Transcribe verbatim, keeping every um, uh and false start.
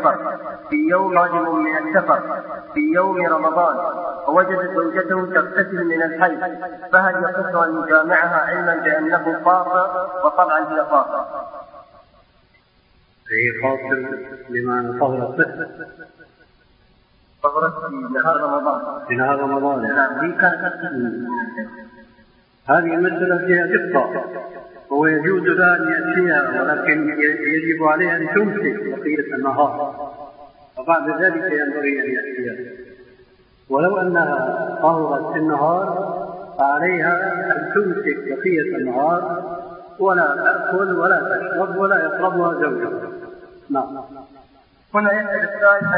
في يوم راجم من السفر في يوم رمضان ووجد زوجته تغتسل من الحيض، فهل يصح أن يجامعها علما بأنه قاصر وطبعا هي قاصر؟ هي قاصر بمعنى طهرة طهرت في نهار رمضان في نهار رمضان نعم. هذه مسألة فيها دقة، هو يجوز لها أن يأتيها ولكن يجب عليها أن تمسك بقية النهار وبعد ذلك ينبغي أن يأتيها. ولو أنها طهرت في النهار فعليها أن تمسك بقية النهار ولا تأكل ولا تشرب ولا يقربها زوجها. نعم. هنا يسأل السائل